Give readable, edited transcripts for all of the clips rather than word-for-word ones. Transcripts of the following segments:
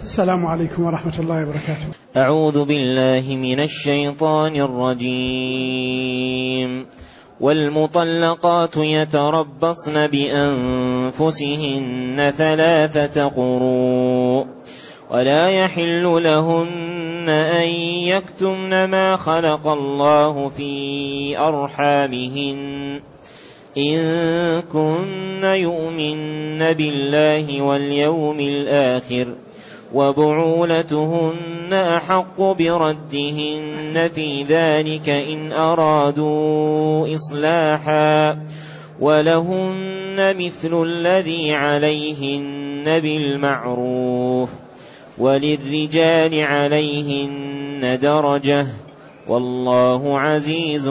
السلام عليكم ورحمة الله وبركاته. أعوذ بالله من الشيطان الرجيم. والمطلقات يتربصن بأنفسهن 3 قروء ولا يحل لهن أن يكتمن ما خلق الله في أرحامهن إن كن يؤمن بالله واليوم الآخر وبعولتهن أحق بردهن في ذلك إن أرادوا إصلاحا ولهن مثل الذي عليهن بالمعروف وللرجال عليهن درجة والله عزيز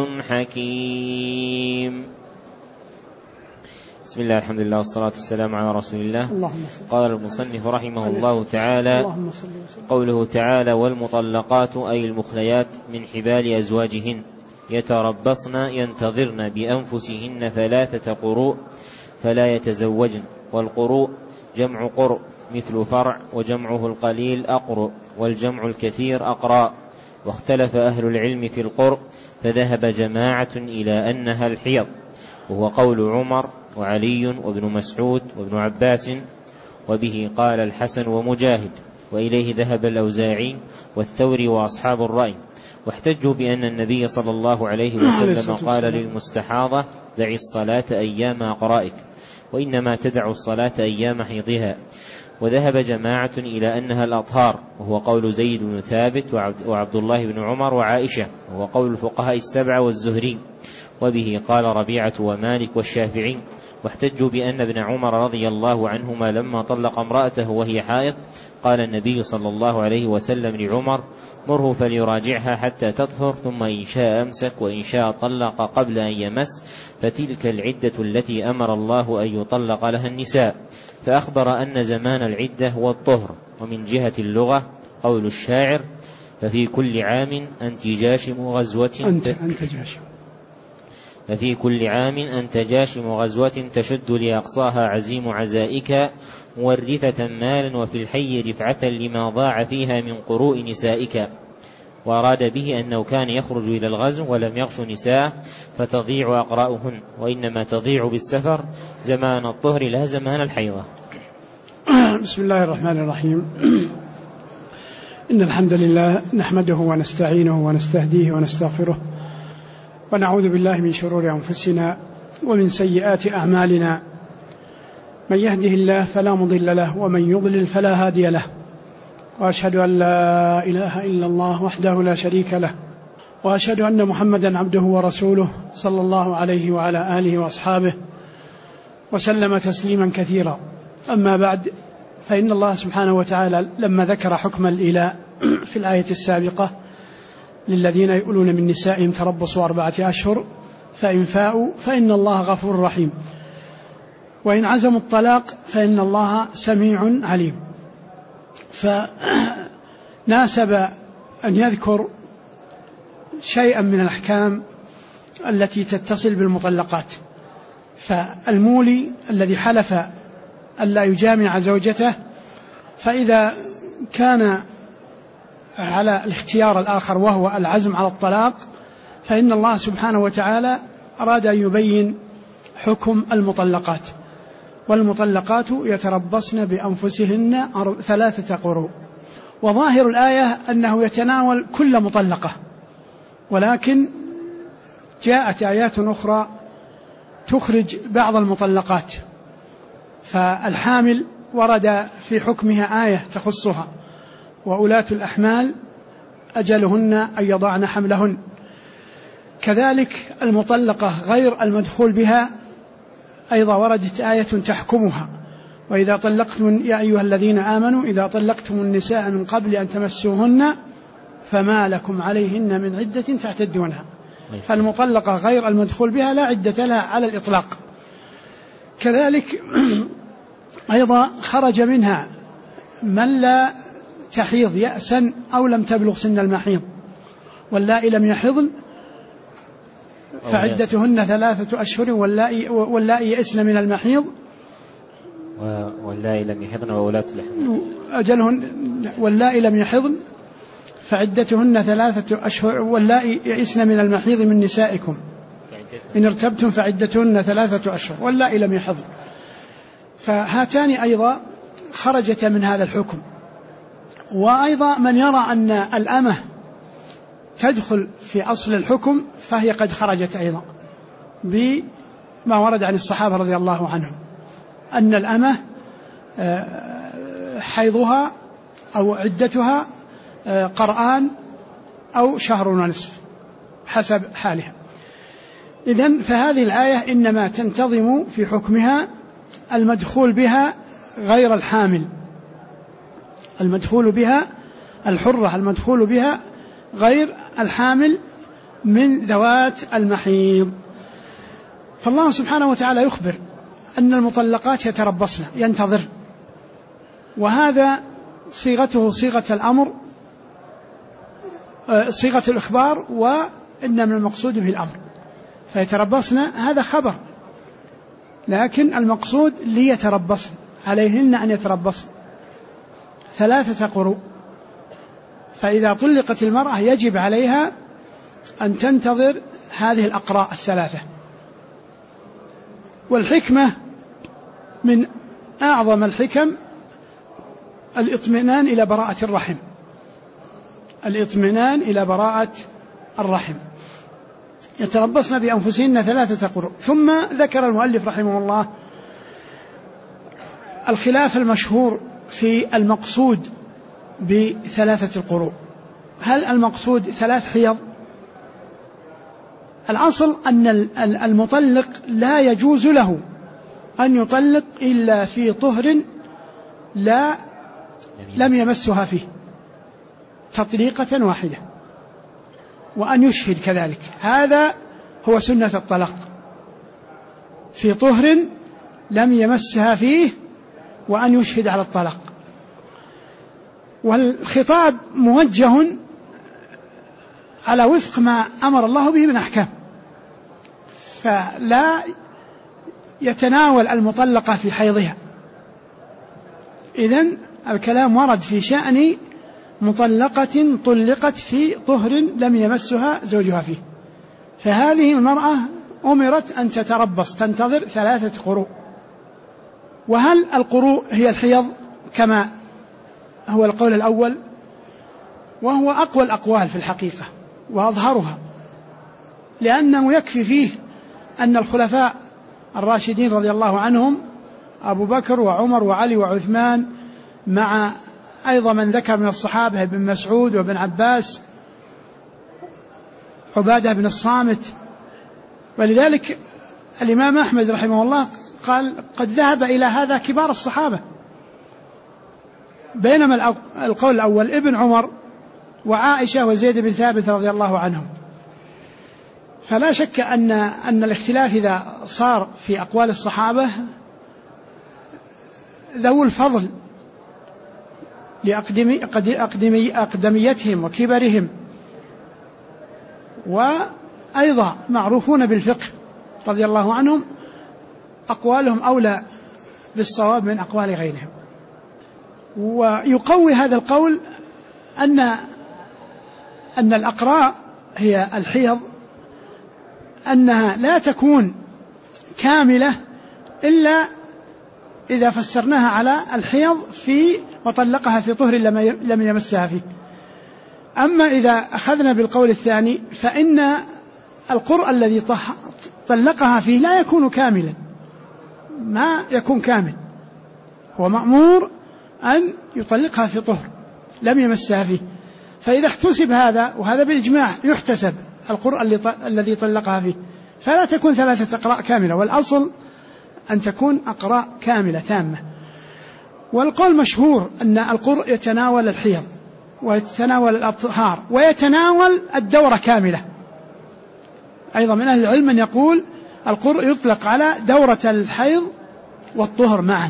حكيم. بسم الله الحمد لله والصلاة والسلام على رسول الله. قال المصنف رحمه الله تعالى: قوله تعالى: والمطلقات أي المخليات من حبال أزواجهن يتربصن ينتظرن بأنفسهن 3 قروء فلا يتزوجن. والقروء جمع قرء مثل فرع وجمعه القليل أقرء والجمع الكثير أقراء. واختلف أهل العلم في القرء فذهب جماعة إلى أنها الحيض وهو قول عمر وعلي وابن مسعود وابن عباس وبه قال الحسن ومجاهد وإليه ذهب الأوزاعي والثوري وأصحاب الرأي. واحتجوا بأن النبي صلى الله عليه وسلم قال للمستحاضة: دعي الصلاة أيام أقرائك وإنما تدع الصلاة أيام حيضها. وذهب جماعة إلى أنها الأطهار وهو قول زيد بن ثابت وعبد الله بن عمر وعائشة وهو قول الفقهاء 7 والزهري وبه قال ربيعة ومالك والشافعي. واحتجوا بأن ابن عمر رضي الله عنهما لما طلق امرأته وهي حائض قال النبي صلى الله عليه وسلم لعمر: مره فليراجعها حتى تطهر ثم إن شاء أمسك وإن شاء طلق قبل أن يمس فتلك العدة التي أمر الله أن يطلق لها النساء. فأخبر أن زمان العدة هو الطهر. ومن جهة اللغة قول الشاعر: ففي كل عام أنت جاشم غزوة تشد لأقصاها عزيم عزائك مورثة مالا وفي الحي رفعة لما ضاع فيها من قروء نسائك. وأراد به أنه كان يخرج إلى الغزو ولم يغش نساء فتضيع أقراؤهن وإنما تضيع بالسفر زمان الطهر لا زمان الحيضة. بسم الله الرحمن الرحيم. إن الحمد لله نحمده ونستعينه ونستهديه ونستغفره ونعوذ بالله من شرور أنفسنا ومن سيئات أعمالنا. من يهده الله فلا مضل له ومن يضلل فلا هادي له. وأشهد أن لا إله إلا الله وحده لا شريك له وأشهد أن محمدا عبده ورسوله صلى الله عليه وعلى آله وأصحابه وسلم تسليما كثيرا. أما بعد، فإن الله سبحانه وتعالى لما ذكر حكم الإيلاء في الآية السابقة للذين يؤلون من نسائهم تربصوا 4 أشهر فإن فاءوا فإن الله غفور رحيم وإن عزموا الطلاق فإن الله سميع عليم. فناسب أن يذكر شيئا من الأحكام التي تتصل بالمطلقات. فالمولي الذي حلف ألا يجامع زوجته، فإذا كان على الاختيار الآخر وهو العزم على الطلاق فإن الله سبحانه وتعالى أراد أن يبين حكم المطلقات. والمطلقات يتربصن بأنفسهن 3 قروء. وظاهر الآية أنه يتناول كل مطلقة، ولكن جاءت آيات أخرى تخرج بعض المطلقات. فالحامل ورد في حكمها آية تخصها: وأولاة الأحمال أجلهن أن يضعن حملهن. كذلك المطلقة غير المدخول بها أيضا وردت آية تحكمها: وإذا طلقتم يا أيها الذين آمنوا إذا طلقتم النساء من قبل أن تمسوهن فما لكم عليهن من عدة تعتدونها. فالمطلقة غير المدخول بها لا عدة لها على الإطلاق. كذلك أيضا خرج منها من لا تحيض يأسا أو لم تبلغ سن المحيض، واللائي لم يحضن فعدتهن 3 أشهر واللائي يئسن من المحيض واللائي لم يحضن وولاة الأحمال أجلهن واللائي لم يحضن فعدتهن 3 أشهر واللائي يئسن من المحيض من نسائكم إن ارتبتم فعدتهن 3 أشهر واللائي لم يحضن. فهاتان أيضا خرجت من هذا الحكم. وأيضا من يرى أن الأمة تدخل في أصل الحكم فهي قد خرجت أيضا بما ورد عن الصحابة رضي الله عنهم أن الأمة حيضها أو عدتها قرآن أو شهر ونصف حسب حالها. إذن فهذه الآية إنما تنتظم في حكمها المدخول بها غير الحامل، المدخول بها الحرة، المدخول بها غير الحامل من ذوات المحيض. فالله سبحانه وتعالى يخبر أن المطلقات يتربصن ينتظر، وهذا صيغته صيغة الأمر، صيغة الإخبار، وإن من المقصود به الأمر. فيتربصن هذا خبر، لكن المقصود ليتربصن، عليهن أن يتربصن 3 قروء. فإذا طلقت المرأة يجب عليها أن تنتظر هذه الأقراء 3. والحكمة من أعظم الحكم الإطمئنان إلى براءة الرحم، الإطمئنان إلى براءة الرحم. يتربصن بأنفسهن 3 قروء. ثم ذكر المؤلف رحمه الله الخلاف المشهور في المقصود ب3 القروء. هل المقصود 3 حيض؟ الأصل أن المطلق لا يجوز له أن يطلق إلا في طهر لم يمسها فيه تطليقة واحدة، وأن يشهد كذلك. هذا هو سنة الطلاق، في طهر لم يمسها فيه، وأن يشهد على الطلاق. والخطاب موجه على وفق ما أمر الله به من أحكام، فلا يتناول المطلقة في حيضها. إذن الكلام ورد في شأن مطلقة طلقت في طهر لم يمسها زوجها فيه. فهذه المرأة أمرت أن تتربص تنتظر 3 قروء. وهل القروء هي الحيض كما هو القول الأول؟ وهو أقوى الأقوال في الحقيقة وأظهرها، لأنه يكفي فيه أن الخلفاء الراشدين رضي الله عنهم أبو بكر وعمر وعلي وعثمان، مع أيضا من ذكر من الصحابة ابن مسعود وابن عباس عبادة بن الصامت. ولذلك الإمام أحمد رحمه الله قال قد ذهب إلى هذا كبار الصحابة، بينما القول الأول ابن عمر وعائشة وزيد بن ثابت رضي الله عنهم. فلا شك أن الاختلاف إذا صار في أقوال الصحابة ذو الفضل لأقدميتهم وكبرهم، وأيضا معروفون بالفقه رضي الله عنهم، أقوالهم أولى بالصواب من أقوال غيرهم. ويقوي هذا القول أن الأقراء هي الحيض أنها لا تكون كاملة إلا إذا فسرناها على الحيض في وطلقها في طهر لم يمسها فيه. أما إذا أخذنا بالقول الثاني فإن القرء الذي طلقها فيه لا يكون كاملا، ما يكون كامل، هو مأمور أن يطلقها في طهر لم يمسها فيه. فإذا احتسب هذا، وهذا بالإجماع يحتسب القرء الذي طلقها فيه، فلا تكون 3 أقراء كاملة، والأصل أن تكون أقراء كاملة تامة. والقول مشهور أن القرء يتناول الحيض ويتناول الأطهار ويتناول الدورة كاملة. أيضا من أهل العلم من يقول القرء يطلق على دورة الحيض والطهر معا،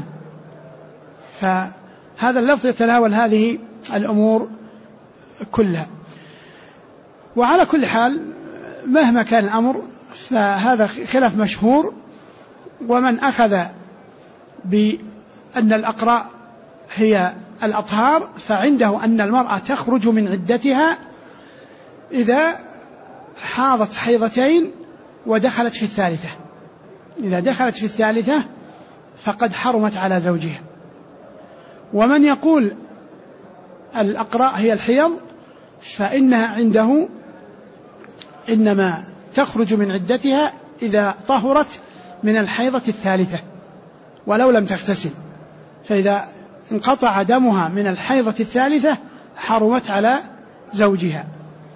فهذا اللفظ يتناول هذه الأمور كلها. وعلى كل حال مهما كان الأمر فهذا خلاف مشهور، ومن أخذ أن الأقراء هي الأطهار، فعنده أن المرأة تخرج من عدتها إذا حاضت حيضتين ودخلت في الثالثة. إذا دخلت في الثالثة فقد حرمت على زوجها. ومن يقول الأقراء هي الحيض فإنها عنده إنما تخرج من عدتها إذا طهرت من الحيضة الثالثة ولو لم تغتسل، فإذا انقطع دمها من الحيضة الثالثة حرمت على زوجها.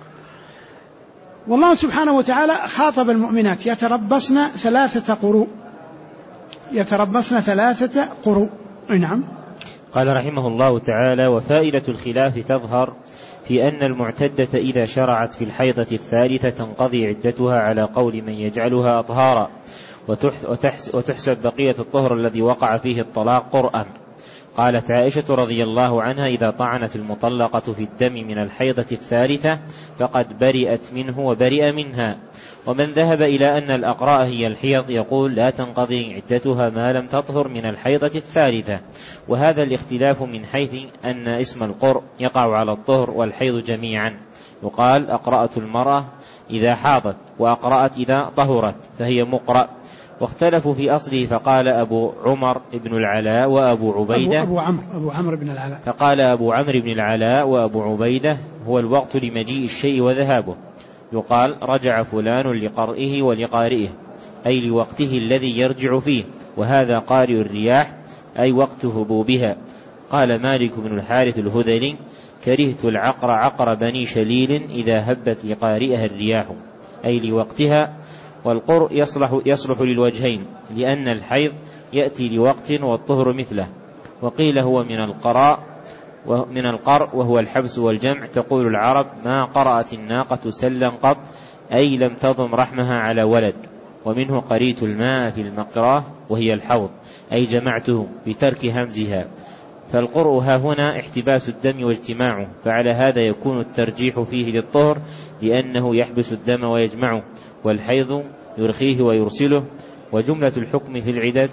والله سبحانه وتعالى خاطب المؤمنات يتربصن 3 قروء، يتربصن 3 قروء. نعم. قال رحمه الله تعالى: وفائدة الخلاف تظهر في أن المعتدة إذا شرعت في الحيضة الثالثة تنقضي عدتها على قول من يجعلها أطهارا، وتحسب بقية الطهر الذي وقع فيه الطلاق قرءا. قالت عائشة رضي الله عنها: إذا طعنت المطلقة في الدم من الحيضة الثالثة فقد برئت منه وبرئ منها. ومن ذهب إلى أن الأقراء هي الحيض يقول لا تنقضي عدتها ما لم تطهر من الحيضة الثالثة. وهذا الاختلاف من حيث أن اسم القرء يقع على الطهر والحيض جميعا. يقال أقرأت المرأة إذا حاضت، وأقرأت إذا طهرت، فهي مقرأ. واختلفوا في أصله، فقال أبو عمر بن العلاء وأبو عبيدة أبو عمرو بن العلاء، فقال أبو عمرو بن العلاء وأبو عبيدة هو الوقت لمجيء الشيء وذهابه. يقال رجع فلان لقرئه ولقارئه، أي لوقته الذي يرجع فيه، وهذا قارئ الرياح أي وقت هبوبها. قال مالك بن الحارث الهذلي: كرهت العقر عقر بني شليل إذا هبت لقارئها الرياح، أي لوقتها. والقرء يصلح للوجهين، لأن الحيض يأتي لوقت والطهر مثله. وقيل هو من القرء وهو الحبس والجمع. تقول العرب: ما قرأت الناقة سلا قط، أي لم تضم رحمها على ولد. ومنه قريت الماء في المقراه وهي الحوض، أي جمعته بترك همزها. فالقرء ها هنا احتباس الدم واجتماعه، فعلى هذا يكون الترجيح فيه للطهر لأنه يحبس الدم ويجمعه، والحيض يرخيه ويرسله. وجملة الحكم في العدد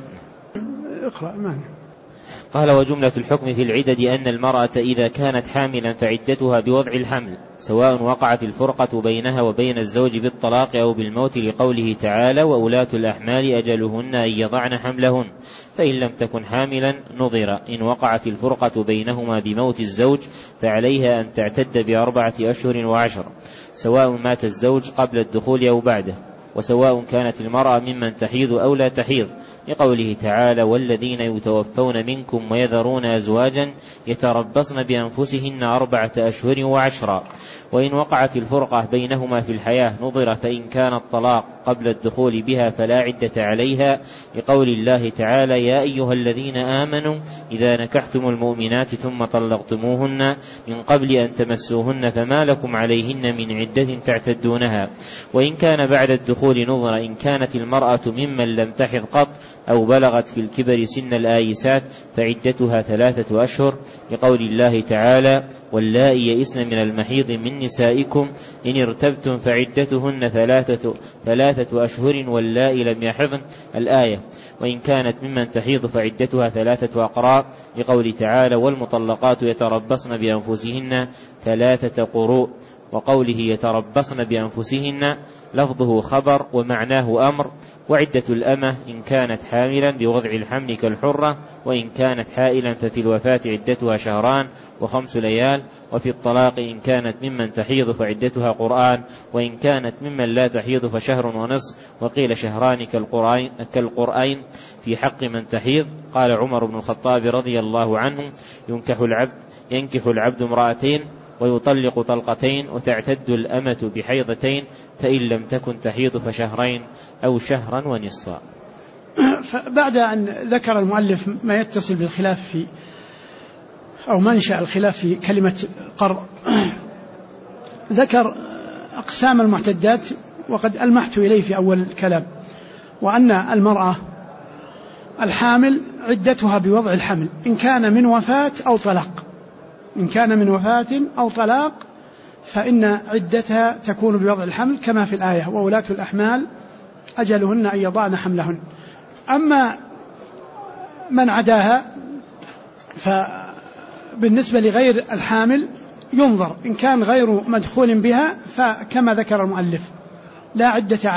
قال: وجملة الحكم في العدد أن المرأة إذا كانت حاملا فعدتها بوضع الحمل، سواء وقعت الفرقة بينها وبين الزوج بالطلاق أو بالموت، لقوله تعالى: وأولاة الأحمال أجلهن أن يضعن حملهن. فإن لم تكن حاملا نظر. إن وقعت الفرقة بينهما بموت الزوج فعليها أن تعتد ب4 أشهر و10، سواء مات الزوج قبل الدخول أو بعده، وسواء كانت المرأة ممن تحيض أو لا تحيض، لقوله تعالى: والذين يتوفون منكم ويذرون أزواجا يتربصن بأنفسهن 4 أشهر و10. وإن وقعت الفرقة بينهما في الحياة نظر. فإن كان الطلاق قبل الدخول بها فلا عدة عليها، لقول الله تعالى: يا أيها الذين آمنوا إذا نكحتم المؤمنات ثم طلقتموهن من قبل أن تمسوهن فما لكم عليهن من عدة تعتدونها. وإن كان بعد الدخول نظر. إن كانت المرأة ممن لم تحض قط أو بلغت في الكبر سن الآيسات فعدتها 3 أشهر، لقول الله تعالى: واللائي يئسن من المحيض من نسائكم إن ارتبتم فعدتهن 3 أشهر واللائي لم يحضن، الآية. وإن كانت ممن تحيض فعدتها 3 أقراء، لقول تعالى: والمطلقات يتربصن بأنفسهن 3 قروء. وقوله يتربصن بأنفسهن لفظه خبر ومعناه أمر. وعدة الأمة إن كانت حاملا بوضع الحمل كالحرة، وإن كانت حائلا ففي الوفاة عدتها 2 و5 ليال. وفي الطلاق إن كانت ممن تحيض فعدتها قرآن، وإن كانت ممن لا تحيض ف1 ونصف. وقيل 2 كالقرآن في حق من تحيض. قال عمر بن الخطاب رضي الله عنه: ينكح العبد امرأتين ويطلق طلقتين، وتعتد الأمة بحيضتين، فإن لم تكن تحيض ف2 أو 1 شهرا ونصفا. بعد أن ذكر المؤلف ما يتصل بالخلاف في أو منشأ الخلاف في كلمة قرء، ذكر أقسام المعتدات، وقد ألمحت إليه في أول الكلام، وأن المرأة الحامل عدتها بوضع الحمل إن كان من وفاة أو طلاق. إن كان من وفاة أو طلاق فإن عدتها تكون بوضع الحمل كما في الآية: وأولاة الأحمال أجلهن أن يضعن حملهن. أما من عداها فبالنسبة لغير الحامل ينظر، إن كان غير مدخول بها فكما ذكر المؤلف لا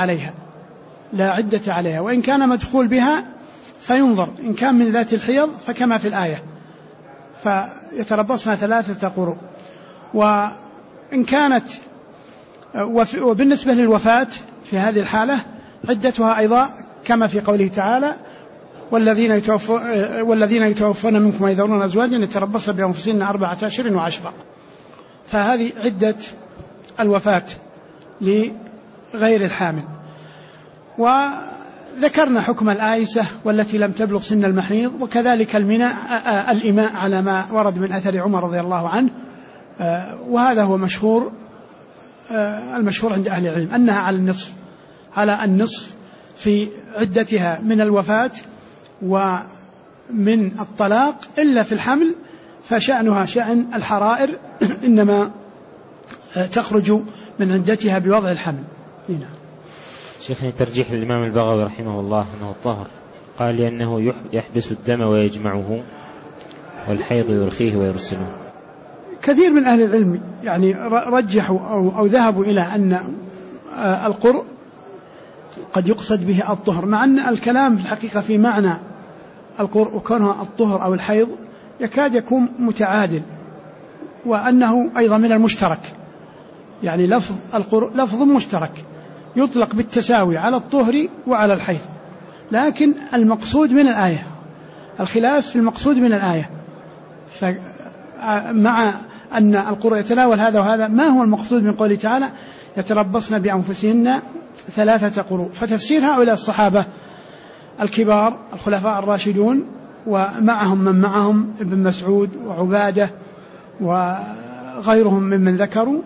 عدة عليها، وإن كان مدخول بها فينظر، إن كان من ذات الحيض فكما في الآية فيتربصن 3 قروء. وإن كانت وبالنسبة للوفاة في هذه الحالة عدتها أيضا كما في قوله تعالى والذين يتوفون منكم ويذرون أزواجا يتربصن بأنفسهن 4 أشهر و10. فهذه عدة الوفاة لغير الحامل. وذكرنا حكم الآيسة والتي لم تبلغ سن المحيض، وكذلك الإماء على ما ورد من أثر عمر رضي الله عنه، وهذا هو المشهور عند أهل العلم أنها على النصف في عدتها من الوفاة ومن الطلاق، إلا في الحمل فشأنها شأن الحرائر إنما تخرج من عدتها بوضع الحمل. هنا شيخنا ترجيح الإمام البغوي رحمه الله أنه الطهر، قال لأنه يحبس الدم ويجمعه، والحيض يرخيه ويرسله. كثير من أهل العلم يعني رجحوا أو ذهبوا إلى أن القرء قد يقصد به الطهر، مع أن الكلام في الحقيقة في معنى القرء وكونه الطهر أو الحيض يكاد يكون متعادل، وأنه أيضا من المشترك، يعني لفظ القرء لفظ مشترك يطلق بالتساوي على الطهر وعلى الحيض، لكن المقصود من الآية الخلاف في المقصود من الآية، مع أن القرء يتناول هذا وهذا، ما هو المقصود من قوله تعالى يتربصن بأنفسهن 3 قروء؟ فتفسير هؤلاء الصحابة الكبار الخلفاء الراشدون ومعهم من معهم ابن مسعود وعبادة وغيرهم ممن ذكروا،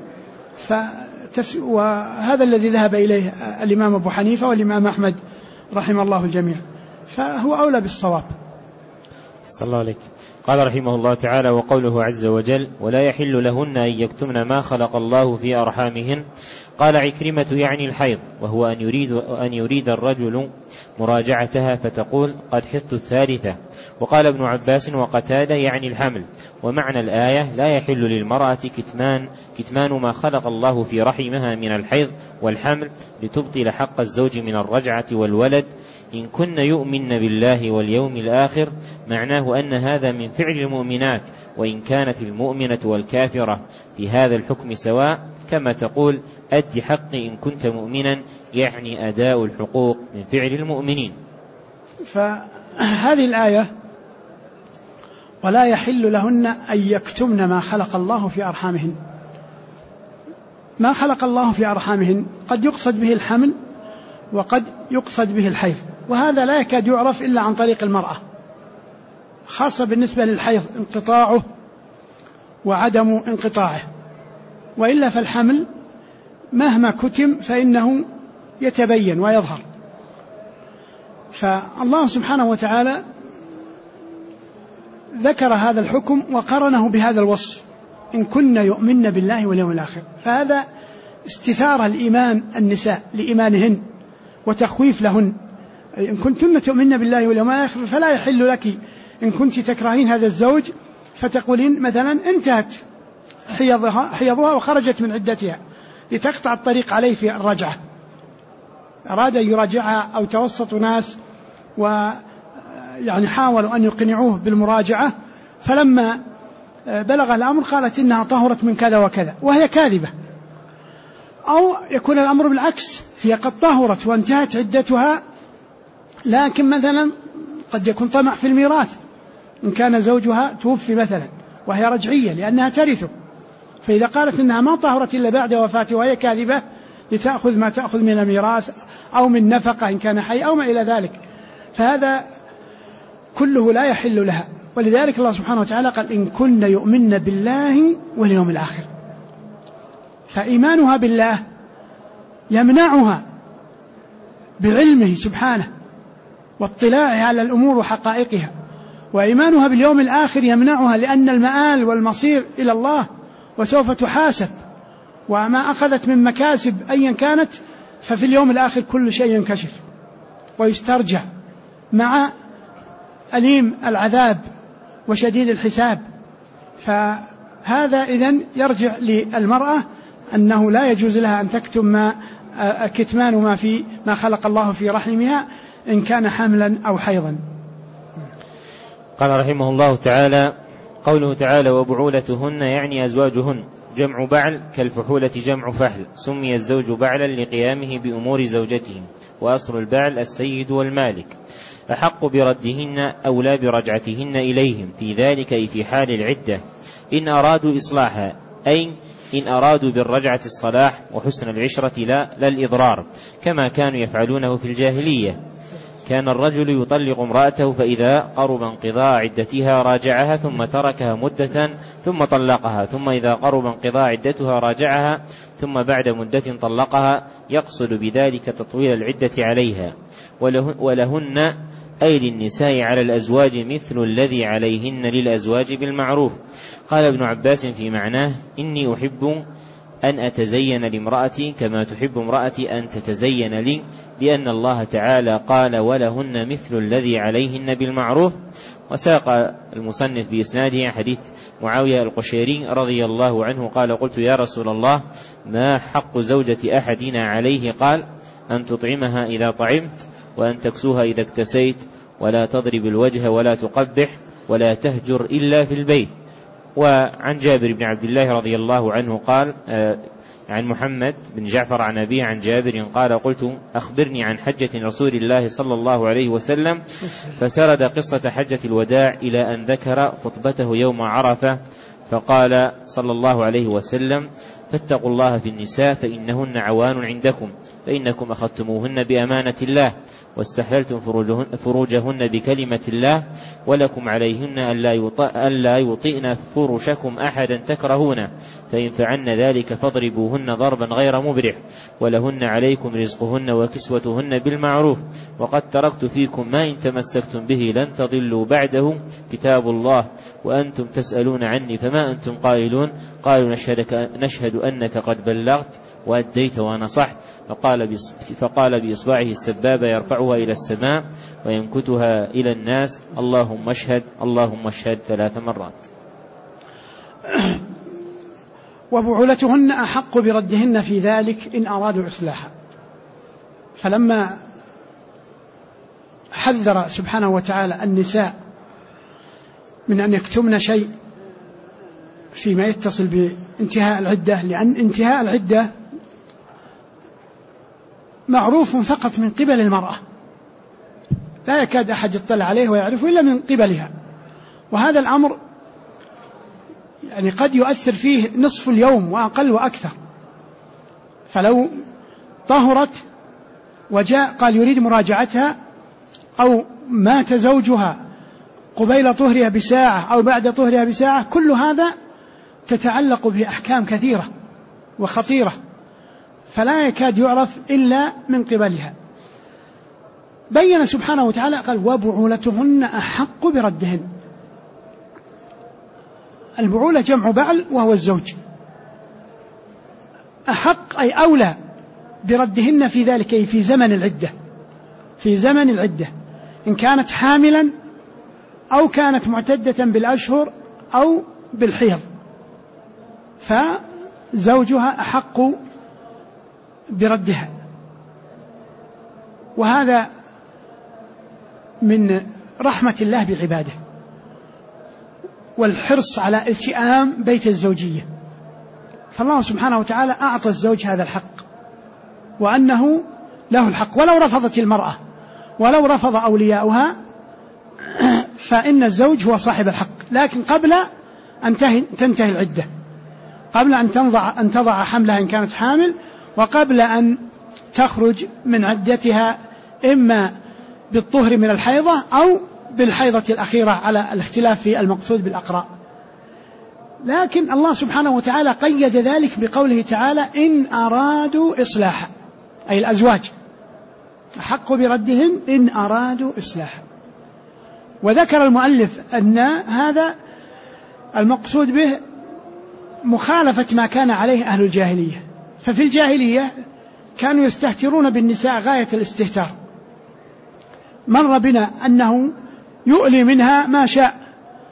وهذا الذي ذهب إليه الإمام أبو حنيفة والإمام أحمد رحمه الله الجميع، فهو أولى بالصواب. صلى الله عليك. قال رحمه الله تعالى: وقوله عز وجل: ولا يحل لهن أن يكتمن ما خلق الله في أرحامهن. قال عكرمة: يعني الحيض، وهو أن يريد الرجل مراجعتها فتقول قد حضت 3. وقال ابن عباس وقتادة: يعني الحمل. ومعنى الآية: لا يحل للمرأة كتمان ما خلق الله في رحمها من الحيض والحمل لتبطل حق الزوج من الرجعة والولد، إن كن يؤمن بالله واليوم الآخر. معناه أن هذا من فعل المؤمنات، وإن كانت المؤمنة والكافرة في هذا الحكم سواء، كما تقول أد حقي إن كنت مؤمنا، يعني أداء الحقوق من فعل المؤمنين. فهذه الآية ولا يحل لهن أن يكتمن ما خلق الله في أرحامهن، ما خلق الله في أرحامهن قد يقصد به الحمل وقد يقصد به الحيض، وهذا لا يكاد يعرف إلا عن طريق المرأة، خاصة بالنسبة للحيض انقطاعه وعدم انقطاعه، وإلا فالحمل مهما كتم فإنه يتبين ويظهر. فالله سبحانه وتعالى ذكر هذا الحكم وقرنه بهذا الوصف: إن كن يؤمن بالله واليوم الآخر. فهذا استثار الإيمان النساء لإيمانهن وتخويف لهن، إن كنتن تؤمن بالله واليوم الآخر فلا يحل لك إن كنت تكرهين هذا الزوج فتقولين مثلا انتهت حيضها وخرجت من عدتها لتقطع الطريق عليه في الرجعة، أراد أن يراجعها أو توسط ناس ويعني حاولوا أن يقنعوه بالمراجعة، فلما بلغ الأمر قالت إنها طهرت من كذا وكذا وهي كاذبة. أو يكون الأمر بالعكس، هي قد طهرت وانتهت عدتها، لكن مثلا قد يكون طمع في الميراث، إن كان زوجها توفي مثلا وهي رجعية لأنها ترثه، فإذا قالت إنها ما طهرت إلا بعد وفاته وهي كاذبة لتأخذ ما تأخذ من الميراث أو من نفقة إن كان حي أو ما إلى ذلك، فهذا كله لا يحل لها. ولذلك الله سبحانه وتعالى قال: إن كن يؤمن بالله واليوم الآخر. فإيمانها بالله يمنعها بعلمه سبحانه واطلاعها على الأمور وحقائقها، وإيمانها باليوم الآخر يمنعها لأن المآل والمصير إلى الله وسوف تحاسب، وما أخذت من مكاسب أيا كانت ففي اليوم الآخر كل شيء ينكشف ويسترجع مع أليم العذاب وشديد الحساب. فهذا إذن يرجع للمرأة أنه لا يجوز لها أن تكتم كتمان ما خلق الله في رحمها إن كان حملا أو حيضا. قال رحمه الله تعالى: قوله تعالى: وبعولتهن يعني أزواجهن، جمع بعل كالفحولة جمع فحل، سمي الزوج بعلا لقيامه بأمور زوجته، وأصل البعل السيد والمالك. أحق بردهن أولى برجعتهن إليهم في ذلك، أي في حال العدة، إن أرادوا إصلاحها، أي إن أرادوا بالرجعة الصلاح وحسن العشرة لا الإضرار، كما كانوا يفعلونه في الجاهلية. كان الرجل يطلق امرأته فإذا قرب انقضاء عدتها راجعها ثم تركها مدة ثم طلقها، ثم إذا قرب انقضاء عدتها راجعها ثم بعد مدة طلقها، يقصد بذلك تطويل العدة عليها. ولهن أي للنساء على الأزواج مثل الذي عليهن للأزواج بالمعروف. قال ابن عباس في معناه: إني أحب أن أتزين لامرأتي كما تحب امرأتي أن تتزين لي، لأن الله تعالى قال: ولهن مثل الذي عليهن بالمعروف. وساق المصنف بإسناده حديث معاوية القشيري رضي الله عنه قال: قلت يا رسول الله، ما حق زوجة أحدنا عليه؟ قال: أن تطعمها إذا طعمت، وأن تكسوها إذا اكتسيت، ولا تضرب الوجه، ولا تقبح، ولا تهجر إلا في البيت. وعن جابر بن عبد الله رضي الله عنه قال: عن محمد بن جعفر عن أبيه عن جابر قال: قلت أخبرني عن حجة رسول الله صلى الله عليه وسلم، فسرد قصة حجة الوداع إلى أن ذكر خطبته يوم عرفة، فقال صلى الله عليه وسلم: فاتقوا الله في النساء فإنهن عوان عندكم، فإنكم أخذتموهن بأمانة الله واستحللتم فروجهن بكلمة الله، ولكم عليهن ألا يطئن فرشكم أحدا تكرهون، فإن فعلن ذلك فاضربوهن ضربا غير مبرح، ولهن عليكم رزقهن وكسوتهن بالمعروف، وقد تركت فيكم ما إن تمسكتم به لن تضلوا بعده، كتاب الله، وأنتم تسألون عني فما أنتم قائلون؟ قالوا: نشهد أنك قد بلغت وأديت ونصحت. فقال بإصبعه السبابة يرفعها إلى السماء وينكتها إلى الناس: اللهم اشهد، اللهم اشهد، 3 مرات. وبعولتهن أحق بردهن في ذلك إن أرادوا إصلاحا. فلما حذر سبحانه وتعالى النساء من أن يكتمن شيء فيما يتصل بانتهاء العدة، لأن انتهاء العدة معروف فقط من قبل المرأة، لا يكاد أحد يطلع عليه ويعرفه إلا من قبلها، وهذا الأمر يعني قد يؤثر فيه نصف اليوم وأقل وأكثر. فلو طهرت وجاء قال يريد مراجعتها، أو مات زوجها قبيل طهرها بساعة أو بعد طهرها بساعة، كل هذا تتعلق بأحكام كثيرة وخطيرة، فلا يكاد يعرف إلا من قبلها. بين سبحانه وتعالى قال: وبعولتهن أحق بردهن. البعولة جمع بعل وهو الزوج. أحق أي أولى بردهن في ذلك، أي في زمن العدة، في زمن العدة، إن كانت حاملا أو كانت معتدة بالأشهر أو بالحيض، فزوجها أحق بردها. وهذا من رحمة الله بعباده والحرص على التئام بيت الزوجية. فالله سبحانه وتعالى أعطى الزوج هذا الحق، وأنه له الحق ولو رفضت المرأة، ولو رفض أولياؤها، فإن الزوج هو صاحب الحق، لكن قبل أن تنتهي العدة، قبل أن تضع حملها إن كانت حامل، وقبل أن تخرج من عدتها إما بالطهر من الحيضة أو بالحيضة الأخيرة على الاختلاف في المقصود بالأقراء. لكن الله سبحانه وتعالى قيد ذلك بقوله تعالى: إن أرادوا إصلاحا، أي الأزواج أحق بردهن إن أرادوا إصلاحا. وذكر المؤلف أن هذا المقصود به مخالفة ما كان عليه أهل الجاهلية. ففي الجاهلية كانوا يستهترون بالنساء غاية الاستهتار. مر بنا أنه يؤلي منها ما شاء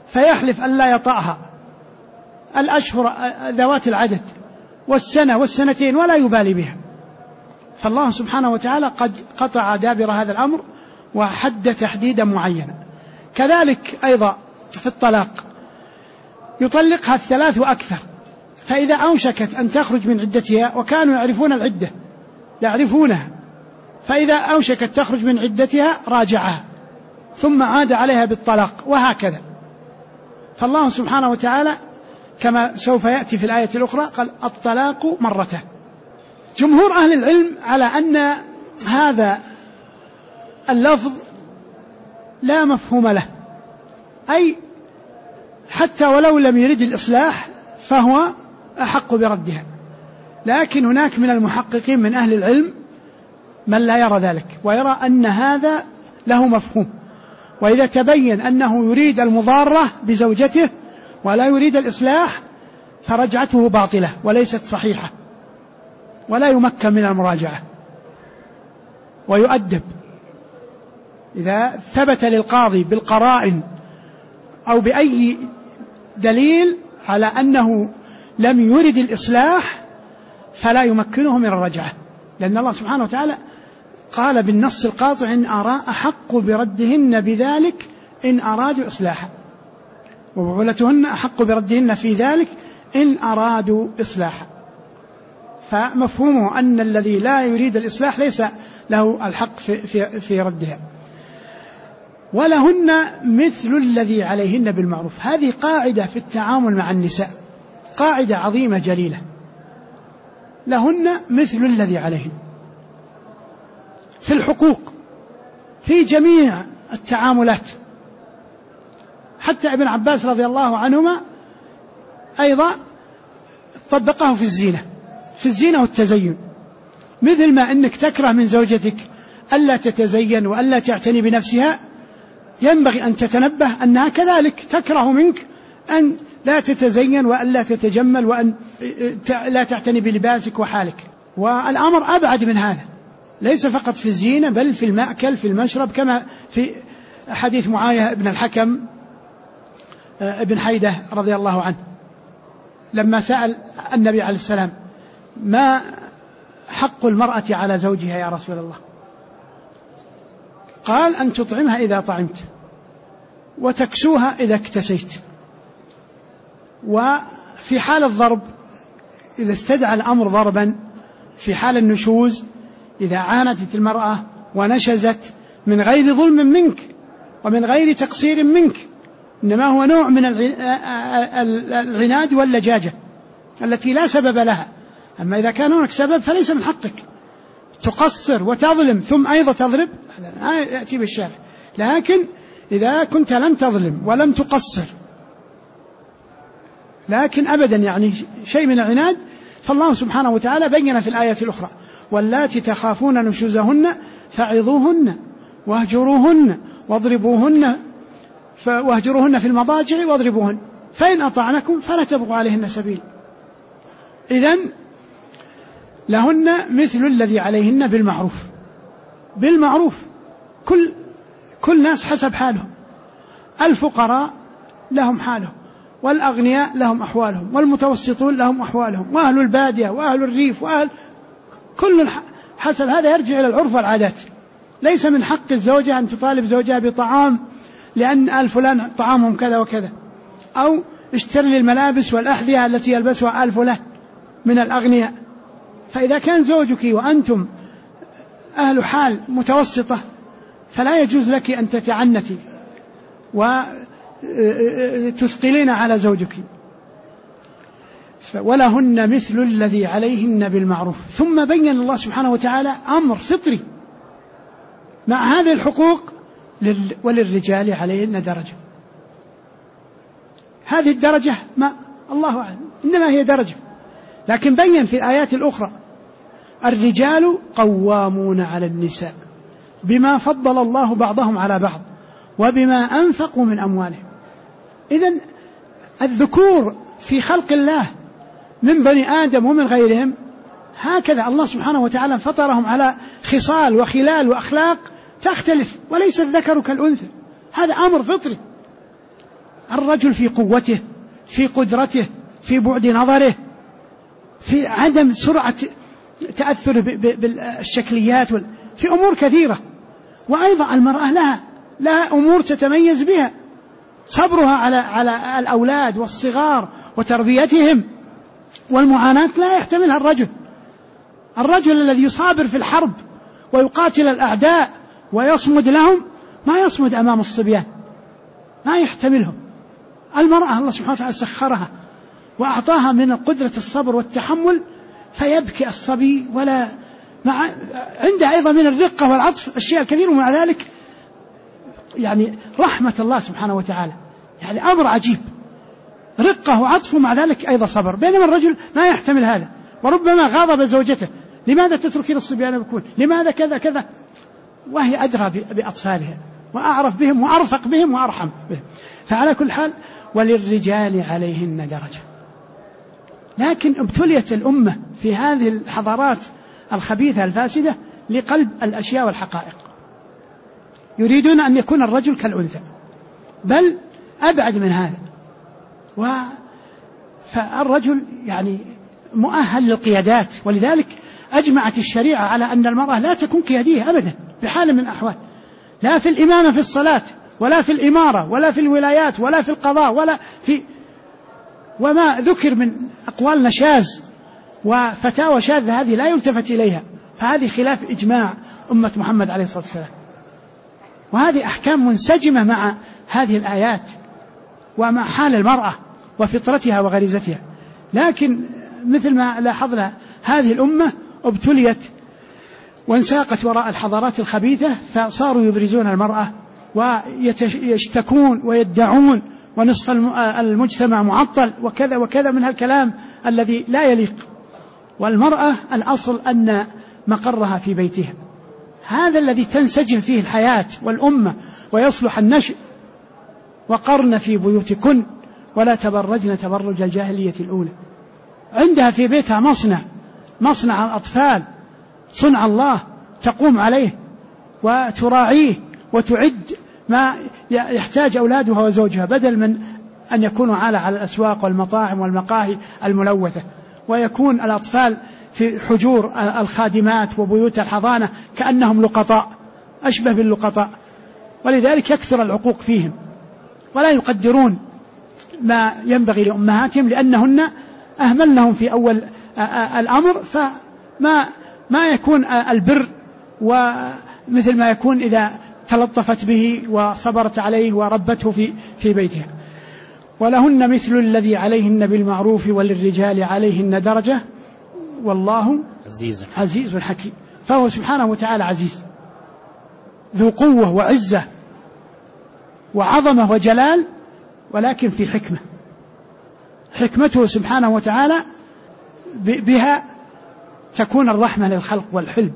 فيحلف أن لا يطأها الأشهر ذوات العدد والسنة والسنتين ولا يبالي بها. فالله سبحانه وتعالى قد قطع دابر هذا الأمر وحد تحديدا معينا. كذلك أيضا في الطلاق يطلقها 3 وأكثر، فإذا أوشكت أن تخرج من عدتها، وكانوا يعرفون العدة يعرفونها، فإذا أوشكت تخرج من عدتها راجعها ثم عاد عليها بالطلاق، وهكذا. فالله سبحانه وتعالى كما سوف يأتي في الآية الأخرى قال الطلاق مرتان. جمهور أهل العلم على أن هذا اللفظ لا مفهوم له، أي حتى ولو لم يرد الإصلاح فهو أحق بردها، لكن هناك من المحققين من أهل العلم من لا يرى ذلك ويرى أن هذا له مفهوم، وإذا تبين أنه يريد المضارة بزوجته ولا يريد الإصلاح فرجعته باطلة وليست صحيحة، ولا يمكن من المراجعة ويؤدب. إذا ثبت للقاضي بالقرائن أو بأي دليل على أنه لم يرد الإصلاح فلا يمكنه من الرجعة، لأن الله سبحانه وتعالى قال بالنص القاطع إن أحق بردهن بذلك إن أرادوا إصلاحا، وبعولتهن أحق بردهن في ذلك إن أرادوا إصلاحا. فمفهومه أن الذي لا يريد الإصلاح ليس له الحق في ردها. ولهن مثل الذي عليهن بالمعروف، هذه قاعدة في التعامل مع النساء، قاعدة عظيمة جليلة. لهن مثل الذي عليهن في الحقوق في جميع التعاملات. حتى ابن عباس رضي الله عنهما أيضا طبقه في الزينة والتزين، مثل ما أنك تكره من زوجتك ألا تتزين وألا تعتني بنفسها، ينبغي أن تتنبه أنها كذلك تكره منك أن لا تتزين وألا تتجمل وأن لا تعتني بلباسك وحالك. والأمر أبعد من هذا، ليس فقط في الزينة بل في المأكل في المشرب، كما في حديث معاوية بن الحكم ابن حيدة رضي الله عنه لما سأل النبي عليه السلام ما حق المرأة على زوجها يا رسول الله؟ قال أن تطعمها إذا طعمت وتكسوها إذا اكتسيت. وفي حال الضرب إذا استدعى الأمر ضربا، في حال النشوز إذا عانت المرأة ونشزت من غير ظلم منك ومن غير تقصير منك، إنما هو نوع من العناد واللجاجة التي لا سبب لها. أما إذا كان هناك سبب فليس من حقك تقصر وتظلم ثم أيضا تضرب، هذا يأتي بالشارع. لكن إذا كنت لم تظلم ولم تقصر لكن أبدا يعني شيء من العناد، فالله سبحانه وتعالى بين في الآية الأخرى واللاتي تخافون نشوزهن فعظوهن واهجروهن واهجروهن في المضاجع واضربوهن فإن أطعنكم فلا تبغوا عليهن سبيل. إذن لهن مثل الذي عليهن بالمعروف. كل ناس حسب حالهم، الفقراء لهم حالهم، والأغنياء لهم أحوالهم، والمتوسطون لهم أحوالهم، وأهل البادية وأهل الريف كل حسب هذا. يرجع إلى العرف والعادات. ليس من حق الزوجة أن تطالب زوجها بطعام لأن آل فلان طعامهم كذا وكذا، أو اشتري لي الملابس والأحذية التي يلبسها آل فلان من الأغنياء. فإذا كان زوجك وأنتم أهل حال متوسطة فلا يجوز لك أن تتعنتي وتثقلين على زوجك. ولهن مثل الذي عليهن بالمعروف. ثم بين الله سبحانه وتعالى أمر فطري مع هذه الحقوق، وللرجال عليهن درجة. هذه الدرجة ما الله أعلم، إنما هي درجة، لكن بين في الآيات الأخرى الرجال قوامون على النساء بما فضل الله بعضهم على بعض وبما أنفقوا من أموالهم. إذن الذكور في خلق الله من بني آدم ومن غيرهم هكذا الله سبحانه وتعالى فطرهم على خصال وخلال وأخلاق تختلف، وليس الذكر كالأنثى. هذا أمر فطري. الرجل في قوته، في قدرته، في بعد نظره، في عدم سرعة تأثره بالشكليات، في أمور كثيرة. وأيضا المرأة لها أمور تتميز بها، صبرها على الأولاد والصغار وتربيتهم، والمعاناة لا يحتملها الرجل الذي يصابر في الحرب ويقاتل الأعداء ويصمد لهم ما يصمد أمام الصبيان، ما يحتملهم. المرأة الله سبحانه وتعالى سخرها وأعطاها من قدرة الصبر والتحمل، فيبكي الصبي عنده أيضا من الرقة والعطف أشياء كثيرة، ومع ذلك يعني رحمة الله سبحانه وتعالى، يعني أمر عجيب، رقة وعطف ومع ذلك أيضا صبر. بينما الرجل ما يحتمل هذا، وربما غاضب زوجته: لماذا تتركين الصبيان يبكون؟ لماذا كذا كذا؟ وهي أدرى بأطفالها وأعرف بهم وأرفق بهم وأرحم بهم. فعلى كل حال وللرجال عليهن درجة. لكن ابتليت الأمة في هذه الحضارات الخبيثة الفاسدة لقلب الأشياء والحقائق، يريدون أن يكون الرجل كالأنثى، بل أبعد من هذا. فالرجل يعني مؤهل للقيادات، ولذلك أجمعت الشريعة على أن المرأة لا تكون قيادية أبدا بحال من الأحوال، لا في الإمامة في الصلاة، ولا في الإمارة، ولا في الولايات، ولا في القضاء، ولا في وما ذكر من أقوال نشاز وفتاوى شاذة هذه لا يلتفت إليها، فهذه خلاف إجماع أمة محمد عليه الصلاة والسلام. وهذه أحكام منسجمة مع هذه الآيات ومع حال المرأة وفطرتها وغريزتها. لكن مثل ما لاحظنا هذه الأمة ابتليت وانساقت وراء الحضارات الخبيثة، فصاروا يبرزون المرأة ويشتكون ويدعون، ونصف المجتمع معطل وكذا وكذا من هالكلام الذي لا يليق. والمرأة الأصل أن مقرها في بيتها، هذا الذي تنسجم فيه الحياة والأمة ويصلح النشء. وقرن في بيوتكن ولا تبرجن تبرج الجاهلية الأولى. عندها في بيتها مصنع الأطفال، صنع الله، تقوم عليه وتراعيه وتعد ما يحتاج أولادها وزوجها، بدل من أن يكونوا على الأسواق والمطاعم والمقاهي الملوثة، ويكون الأطفال في حجور الخادمات وبيوت الحضانة كأنهم لقطاء، أشبه باللقطاء. ولذلك يكثر العقوق فيهم، ولا يقدرون ما ينبغي لأمهاتهم، لأنهن أهملنهم في أول الأمر، فما يكون البر ومثل ما يكون إذا تلطفت به وصبرت عليه وربته في بيتها. ولهن مثل الذي عليهن بالمعروف وللرجال عليهن درجة والله عزيز حكيم. فهو سبحانه وتعالى عزيز ذو قوة وعزة وعظمة وجلال، ولكن في حكمته سبحانه وتعالى بها تكون الرحمة للخلق والحلم.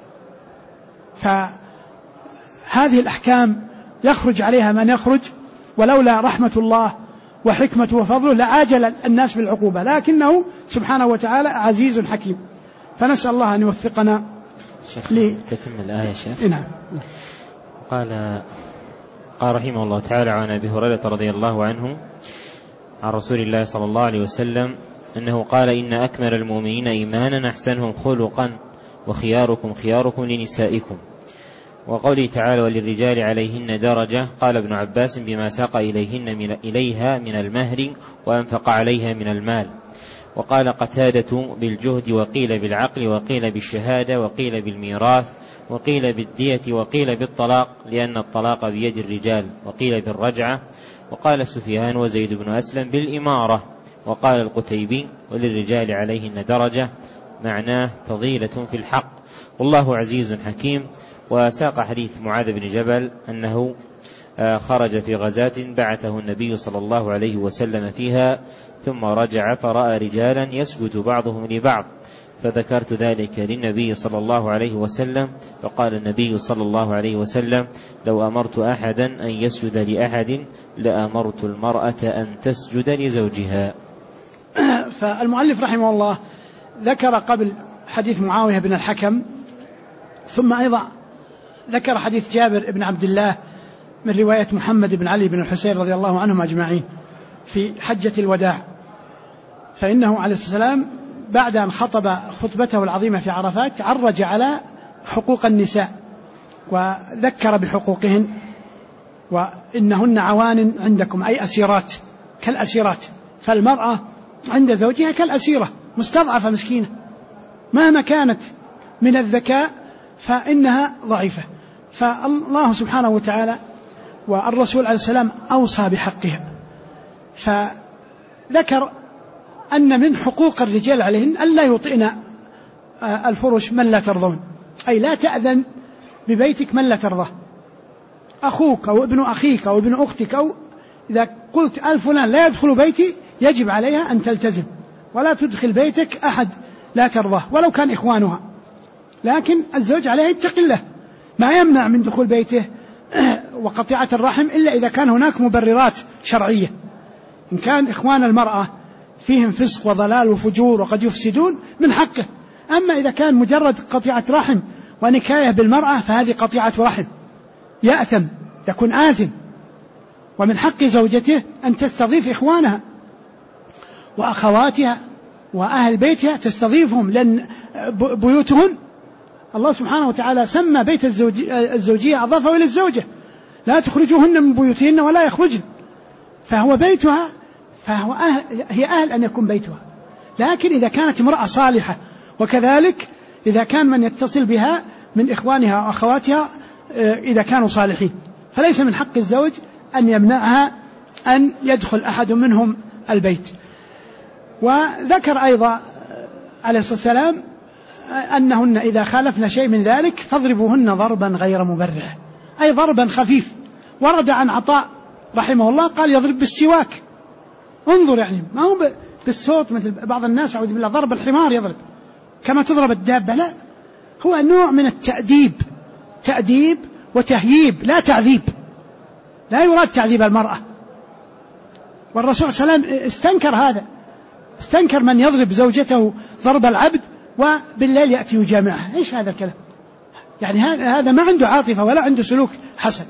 فهذه الأحكام يخرج عليها من يخرج، ولولا رحمة الله وحكمته وفضله لعاجل الناس بالعقوبة، لكنه سبحانه وتعالى عزيز حكيم. فنسأل الله أن يوفقنا. تتم الآية شيخ. نعم. قال رحمه الله تعالى عن أبي هريرة رضي الله عنه عن رسول الله صلى الله عليه وسلم أنه قال: إن أكمل المؤمنين إيمانا أحسنهم خلقا وخياركم خياركم لنسائكم. وقوله تعالى: وللرجال عليهن درجة، قال ابن عباس: بما ساق إليها من المهر وأنفق عليها من المال. وقال قتادة: بالجهد، وقيل بالعقل، وقيل بالشهادة، وقيل بالميراث، وقيل بالدية، وقيل بالطلاق لأن الطلاق بيد الرجال، وقيل بالرجعة. وقال سفيان وزيد بن أسلم: بالإمارة. وقال القتيبي: وللرجال عليهن درجة، معناه فضيلة في الحق، والله عزيز حكيم. وساق حديث معاذ بن جبل أنه خرج في غزاة بعثه النبي صلى الله عليه وسلم فيها، ثم رجع فرأى رجالا يسجد بعضهم لبعض، فذكرت ذلك للنبي صلى الله عليه وسلم، فقال النبي صلى الله عليه وسلم: لو أمرت أحدا أن يسجد لأحد لأمرت المرأة أن تسجد لزوجها. فالمؤلف رحمه الله ذكر قبل حديث معاوية بن الحكم، ثم أيضا ذكر حديث جابر بن عبد الله من رواية محمد بن علي بن الحسين رضي الله عنهم أجمعين في حجة الوداع، فإنه عليه السلام بعد أن خطب خطبته العظيمة في عرفات عرج على حقوق النساء وذكر بحقوقهن، وإنهن عوان عندكم أي أسيرات كالأسيرات، فالمرأة عند زوجها كالأسيرة مستضعفة مسكينة مهما كانت من الذكاء فإنها ضعيفة. فالله سبحانه وتعالى والرسول عليه السلام أوصى بحقها، فذكر أن من حقوق الرجال عليهن ألا يطئن الفرش من لا ترضون، أي لا تأذن ببيتك من لا ترضاه، أخوك أو ابن أخيك أو ابن أختك، أو إذا قلت فلان لا يدخل بيتي يجب عليها أن تلتزم، ولا تدخل بيتك أحد لا ترضاه ولو كان إخوانها. لكن الزوج عليه يتقي الله، ما يمنع من دخول بيته وقطيعة الرحم إلا إذا كان هناك مبررات شرعية. إن كان إخوان المرأة فيهم فسق وضلال وفجور وقد يفسدون من حقه، أما إذا كان مجرد قطيعة رحم ونكاية بالمرأة فهذه قطيعة رحم، يأثم، يكون آثم. ومن حق زوجته أن تستضيف إخوانها وأخواتها وأهل بيتها، تستضيفهم، لأن بيوتهن الله سبحانه وتعالى سمى بيت الزوجية أضافه إلى الزوجة، لا تخرجوهن من بيوتهن ولا يخرجن، فهو بيتها، هي أهل أن يكون بيتها. لكن إذا كانت امرأة صالحة، وكذلك إذا كان من يتصل بها من إخوانها وأخواتها إذا كانوا صالحين، فليس من حق الزوج أن يمنعها أن يدخل أحد منهم البيت. وذكر أيضا عليه الصلاة والسلام أنهن إذا خالفن شيء من ذلك فاضربوهن ضربا غير مبرح، أي ضربا خفيف. ورد عن عطاء رحمه الله قال يضرب بالسواك، انظر يعني ما هو بالصوت مثل بعض الناس أعوذ بالله ضرب الحمار يضرب كما تضرب الدابة، لا، هو نوع من التأديب، تأديب وتهييب لا تعذيب، لا يراد تعذيب المرأة. والرسول صلى الله عليه وسلم استنكر هذا، استنكر من يضرب زوجته ضرب العبد وبالليل يأتي يجامعها. إيش هذا الكلام؟ يعني هذا ما عنده عاطفة ولا عنده سلوك حسن.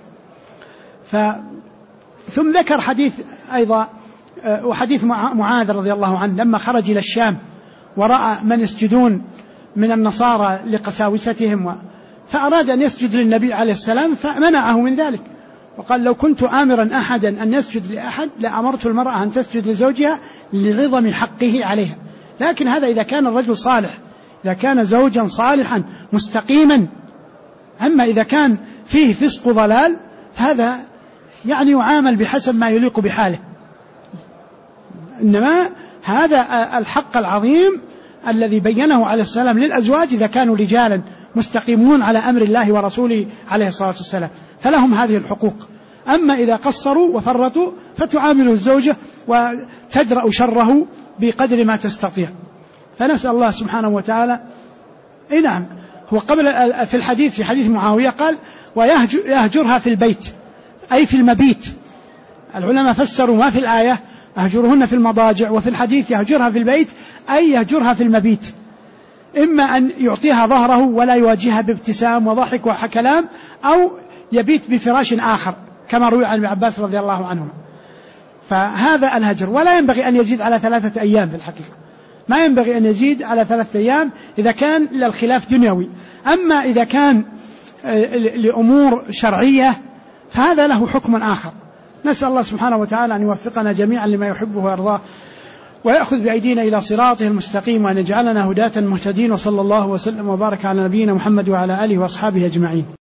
ثم ذكر حديث أيضا، وحديث معاذ رضي الله عنه لما خرج إلى الشام ورأى من يسجدون من النصارى لقساوستهم، فأراد أن يسجد للنبي عليه السلام فمنعه من ذلك، وقال لو كنت آمرا أحدا أن يسجد لأحد لأمرت المرأة أن تسجد لزوجها لعظم حقه عليها. لكن هذا إذا كان الرجل صالح، إذا كان زوجا صالحا مستقيما. أما إذا كان فيه فسق ضلال فهذا يعني يعامل بحسب ما يليق بحاله. إنما هذا الحق العظيم الذي بينه عليه السلام للأزواج إذا كانوا رجالا مستقيمون على أمر الله ورسوله عليه الصلاة والسلام فلهم هذه الحقوق. أما إذا قصروا وفرطوا فتعامل الزوجة وتدرأ شره بقدر ما تستطيع. فنسأل الله سبحانه وتعالى. نعم، هو قبل في الحديث في حديث معاوية قال ويهجرها في البيت أي في المبيت. العلماء فسروا ما في الآية أهجرهن في المضاجع، وفي الحديث يهجرها في البيت أي يهجرها في المبيت، إما أن يعطيها ظهره ولا يواجهها بابتسام وضحك وكلام، أو يبيت بفراش آخر كما روي عن ابن عباس رضي الله عنهما. فهذا الهجر، ولا ينبغي أن يزيد على 3 أيام في الحقيقة، ما ينبغي أن يزيد على 3 أيام إذا كان للخلاف دنيوي. أما إذا كان لأمور شرعية فهذا له حكم آخر. نسأل الله سبحانه وتعالى أن يوفقنا جميعا لما يحبه ويرضاه، ويأخذ بأيدينا إلى صراطه المستقيم، وأن يجعلنا هداة مهتدين. وصلى الله وسلم وبارك على نبينا محمد وعلى آله وأصحابه أجمعين.